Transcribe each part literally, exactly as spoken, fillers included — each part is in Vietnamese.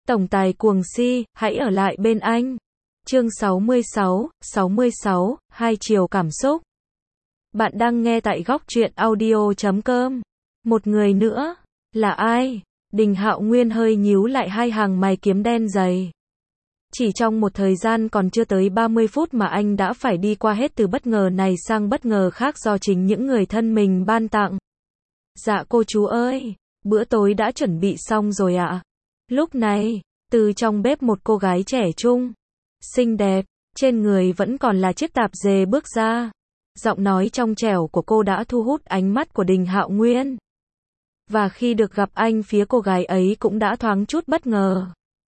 Tổng tài cuồng si, hãy ở lại bên anh. Chương sáu mươi sáu, sáu mươi sáu, hai chiều cảm xúc. Bạn đang nghe tại góc truyện audio chấm com. Một người nữa, là ai? Đình Hạo Nguyên hơi nhíu lại hai hàng mày kiếm đen dày. Chỉ trong một thời gian còn chưa tới ba mươi phút mà anh đã phải đi qua hết từ bất ngờ này sang bất ngờ khác do chính những người thân mình ban tặng. Dạ cô chú ơi, bữa tối đã chuẩn bị xong rồi ạ. Lúc này, từ trong bếp một cô gái trẻ trung, xinh đẹp, trên người vẫn còn là chiếc tạp dề bước ra. Giọng nói trong trẻo của cô đã thu hút ánh mắt của Đình Hạo Nguyên. Và khi được gặp anh, phía cô gái ấy cũng đã thoáng chút bất ngờ.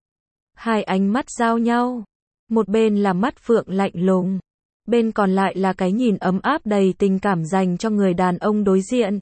Hai ánh mắt giao nhau. Một bên là mắt phượng lạnh lùng, bên còn lại là cái nhìn ấm áp đầy tình cảm dành cho người đàn ông đối diện.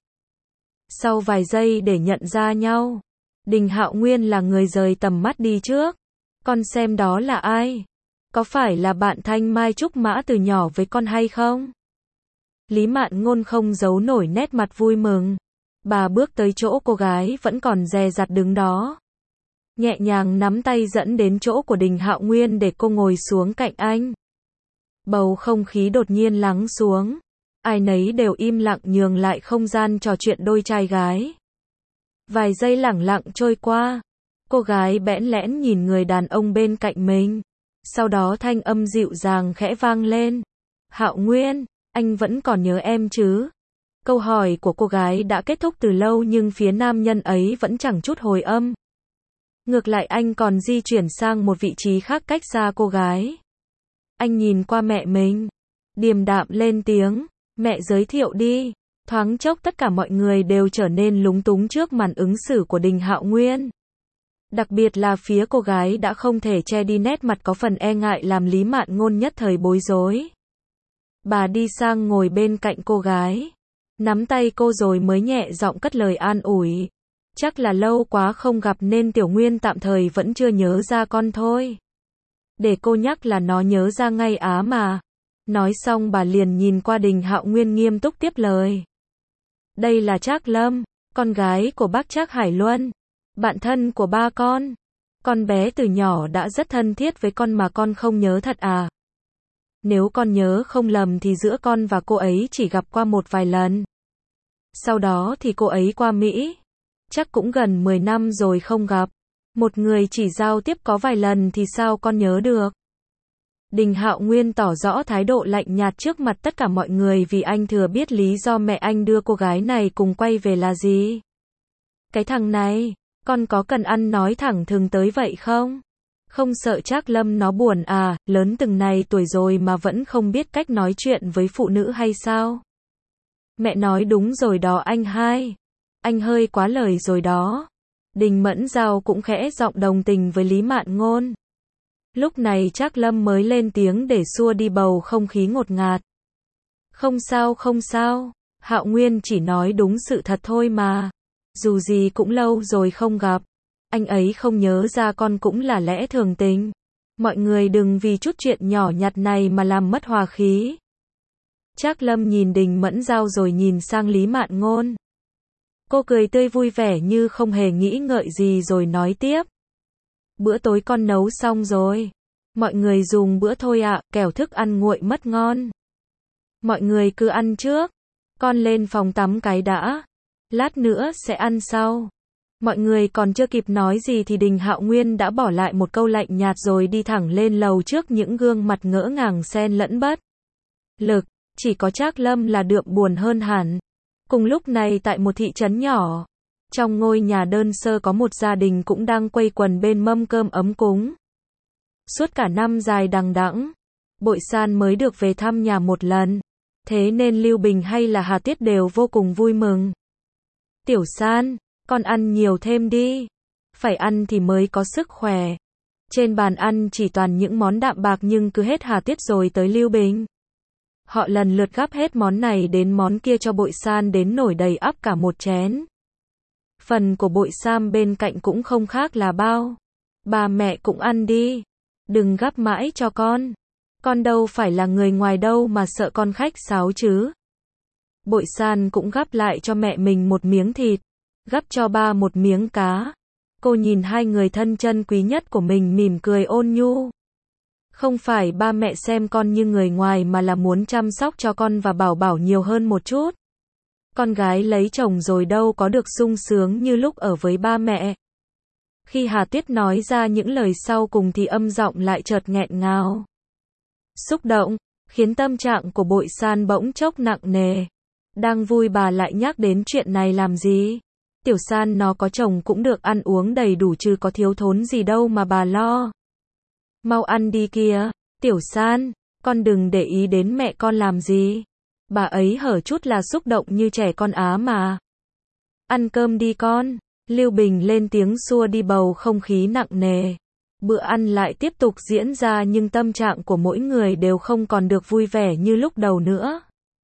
Sau vài giây để nhận ra nhau, Đình Hạo Nguyên là người rời tầm mắt đi trước. Con xem đó là ai? Có phải là bạn Thanh Mai Trúc Mã từ nhỏ với con hay không? Lý Mạn Ngôn không giấu nổi nét mặt vui mừng. Bà bước tới chỗ cô gái vẫn còn dè dặt đứng đó, nhẹ nhàng nắm tay dẫn đến chỗ của Đình Hạo Nguyên để cô ngồi xuống cạnh anh. Bầu không khí đột nhiên lắng xuống. Ai nấy đều im lặng nhường lại không gian trò chuyện đôi trai gái. Vài giây lẳng lặng trôi qua. Cô gái bẽn lẽn nhìn người đàn ông bên cạnh mình. Sau đó thanh âm dịu dàng khẽ vang lên. Hạo Nguyên, anh vẫn còn nhớ em chứ? Câu hỏi của cô gái đã kết thúc từ lâu nhưng phía nam nhân ấy vẫn chẳng chút hồi âm. Ngược lại anh còn di chuyển sang một vị trí khác cách xa cô gái. Anh nhìn qua mẹ mình, điềm đạm lên tiếng. Mẹ giới thiệu đi. Thoáng chốc tất cả mọi người đều trở nên lúng túng trước màn ứng xử của Đình Hạo Nguyên. Đặc biệt là phía cô gái đã không thể che đi nét mặt có phần e ngại làm Lý Mạn Ngôn nhất thời bối rối. Bà đi sang ngồi bên cạnh cô gái, nắm tay cô rồi mới nhẹ giọng cất lời an ủi. Chắc là lâu quá không gặp nên Tiểu Nguyên tạm thời vẫn chưa nhớ ra con thôi. Để cô nhắc là nó nhớ ra ngay á mà. Nói xong bà liền nhìn qua Đình Hạo Nguyên nghiêm túc tiếp lời. Đây là Trác Lâm, con gái của bác Trác Hải Luân, bạn thân của ba con. Con bé từ nhỏ đã rất thân thiết với con mà con không nhớ thật à? Nếu con nhớ không lầm thì giữa con và cô ấy chỉ gặp qua một vài lần. Sau đó thì cô ấy qua Mỹ. Chắc cũng gần mười năm rồi không gặp. Một người chỉ giao tiếp có vài lần thì sao con nhớ được? Đình Hạo Nguyên tỏ rõ thái độ lạnh nhạt trước mặt tất cả mọi người vì anh thừa biết lý do mẹ anh đưa cô gái này cùng quay về là gì. Cái thằng này, con có cần ăn nói thẳng thừng tới vậy không? Không sợ Trác Lâm nó buồn à, lớn từng này tuổi rồi mà vẫn không biết cách nói chuyện với phụ nữ hay sao? Mẹ nói đúng rồi đó anh hai. Anh hơi quá lời rồi đó. Đình Mẫn Giao cũng khẽ giọng đồng tình với Lý Mạn Ngôn. Lúc này Trác Lâm mới lên tiếng để xua đi bầu không khí ngột ngạt. Không sao không sao, Hạo Nguyên chỉ nói đúng sự thật thôi mà. Dù gì cũng lâu rồi không gặp. Anh ấy không nhớ ra con cũng là lẽ thường tình. Mọi người đừng vì chút chuyện nhỏ nhặt này mà làm mất hòa khí. Trác Lâm nhìn Đình Mẫn Giao rồi nhìn sang Lý Mạn Ngôn. Cô cười tươi vui vẻ như không hề nghĩ ngợi gì rồi nói tiếp. Bữa tối con nấu xong rồi. Mọi người dùng bữa thôi ạ, kẻo thức ăn nguội mất ngon. Mọi người cứ ăn trước. Con lên phòng tắm cái đã. Lát nữa sẽ ăn sau. Mọi người còn chưa kịp nói gì thì Đình Hạo Nguyên đã bỏ lại một câu lạnh nhạt rồi đi thẳng lên lầu trước những gương mặt ngỡ ngàng xen lẫn bất lực. Chỉ có Trác Lâm là đượm buồn hơn hẳn. Cùng lúc này tại một thị trấn nhỏ, trong ngôi nhà đơn sơ có một gia đình cũng đang quây quần bên mâm cơm ấm cúng. Suốt cả năm dài đằng đẵng, Bội San mới được về thăm nhà một lần. Thế nên Lưu Bình hay là Hà Tiết đều vô cùng vui mừng. Tiểu San, con ăn nhiều thêm đi. Phải ăn thì mới có sức khỏe. Trên bàn ăn chỉ toàn những món đạm bạc nhưng cứ hết Hà Tiết rồi tới Lưu Bình. Họ lần lượt gắp hết món này đến món kia cho Bội San đến nổi đầy ắp cả một chén. Phần của Bội Sam bên cạnh cũng không khác là bao. Bà mẹ cũng ăn đi. Đừng gắp mãi cho con. Con đâu phải là người ngoài đâu mà sợ con khách sáo chứ. Bội San cũng gắp lại cho mẹ mình một miếng thịt. Gắp cho ba một miếng cá. Cô nhìn hai người thân chân quý nhất của mình mỉm cười ôn nhu. Không phải ba mẹ xem con như người ngoài mà là muốn chăm sóc cho con và bảo bảo nhiều hơn một chút. Con gái lấy chồng rồi đâu có được sung sướng như lúc ở với ba mẹ. Khi Hà Tuyết nói ra những lời sau cùng thì âm giọng lại chợt nghẹn ngào. Xúc động, khiến tâm trạng của Bội San bỗng chốc nặng nề. Đang vui bà lại nhắc đến chuyện này làm gì? Tiểu San nó có chồng cũng được ăn uống đầy đủ chứ có thiếu thốn gì đâu mà bà lo. Mau ăn đi kìa, Tiểu San, con đừng để ý đến mẹ con làm gì. Bà ấy hở chút là xúc động như trẻ con á mà. Ăn cơm đi con, Lưu Bình lên tiếng xua đi bầu không khí nặng nề. Bữa ăn lại tiếp tục diễn ra nhưng tâm trạng của mỗi người đều không còn được vui vẻ như lúc đầu nữa.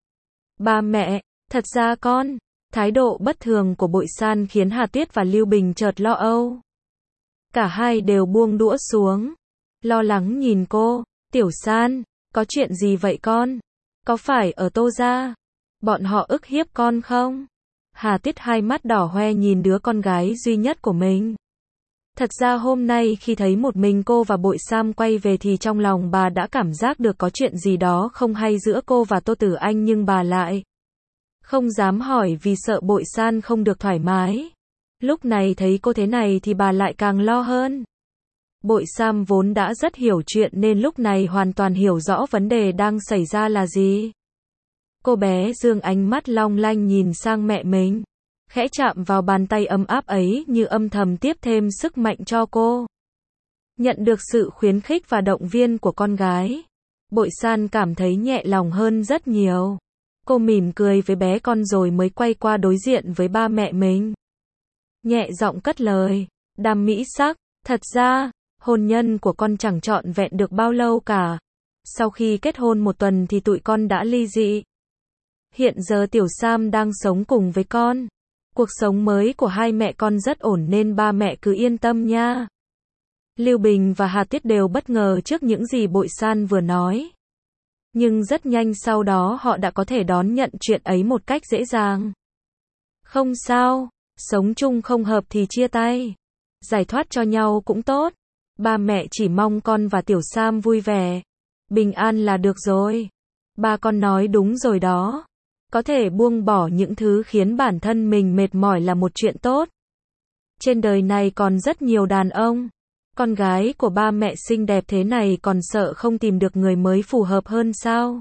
Ba mẹ, thật ra con, thái độ bất thường của Bội San khiến Hà Tuyết và Lưu Bình chợt lo âu. Cả hai đều buông đũa xuống, lo lắng nhìn cô. Tiểu San, có chuyện gì vậy con? Có phải ở Tô gia bọn họ ức hiếp con không? Hà Tuyết hai mắt đỏ hoe nhìn đứa con gái duy nhất của mình. Thật ra hôm nay khi thấy một mình cô và Bội Sam quay về thì trong lòng bà đã cảm giác được có chuyện gì đó không hay giữa cô và Tô Tử Anh, nhưng bà lại không dám hỏi vì sợ Bội San không được thoải mái. Lúc này thấy cô thế này thì bà lại càng lo hơn. Bội Sam vốn đã rất hiểu chuyện nên lúc này hoàn toàn hiểu rõ vấn đề đang xảy ra là gì. Cô bé dương ánh mắt long lanh nhìn sang mẹ mình, khẽ chạm vào bàn tay ấm áp ấy như âm thầm tiếp thêm sức mạnh cho cô. Nhận được sự khuyến khích và động viên của con gái, Bội San cảm thấy nhẹ lòng hơn rất nhiều. Cô mỉm cười với bé con rồi mới quay qua đối diện với ba mẹ mình. Nhẹ giọng cất lời, Đàm Mỹ Sắc, thật ra, hôn nhân của con chẳng trọn vẹn được bao lâu cả. Sau khi kết hôn một tuần thì tụi con đã ly dị. Hiện giờ Tiểu Sam đang sống cùng với con. Cuộc sống mới của hai mẹ con rất ổn nên ba mẹ cứ yên tâm nha. Lưu Bình và Hà Tuyết đều bất ngờ trước những gì Bội San vừa nói. Nhưng rất nhanh sau đó họ đã có thể đón nhận chuyện ấy một cách dễ dàng. Không sao, sống chung không hợp thì chia tay. Giải thoát cho nhau cũng tốt. Ba mẹ chỉ mong con và Tiểu Sam vui vẻ, bình an là được rồi. Ba con nói đúng rồi đó. Có thể buông bỏ những thứ khiến bản thân mình mệt mỏi là một chuyện tốt. Trên đời này còn rất nhiều đàn ông. Con gái của ba mẹ xinh đẹp thế này còn sợ không tìm được người mới phù hợp hơn sao?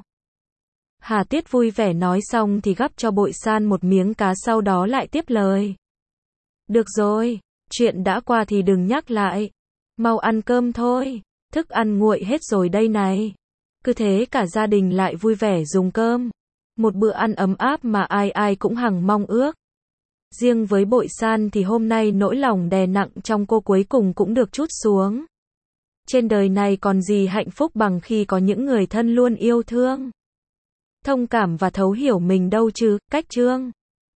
Hà Tuyết vui vẻ nói xong thì gắp cho Bội San một miếng cá, sau đó lại tiếp lời. Được rồi, chuyện đã qua thì đừng nhắc lại. Mau ăn cơm thôi, thức ăn nguội hết rồi đây này. Cứ thế cả gia đình lại vui vẻ dùng cơm. Một bữa ăn ấm áp mà ai ai cũng hằng mong ước. Riêng với Bội San thì hôm nay nỗi lòng đè nặng trong cô cuối cùng cũng được trút xuống. Trên đời này còn gì hạnh phúc bằng khi có những người thân luôn yêu thương, thông cảm và thấu hiểu mình đâu chứ. Cách chương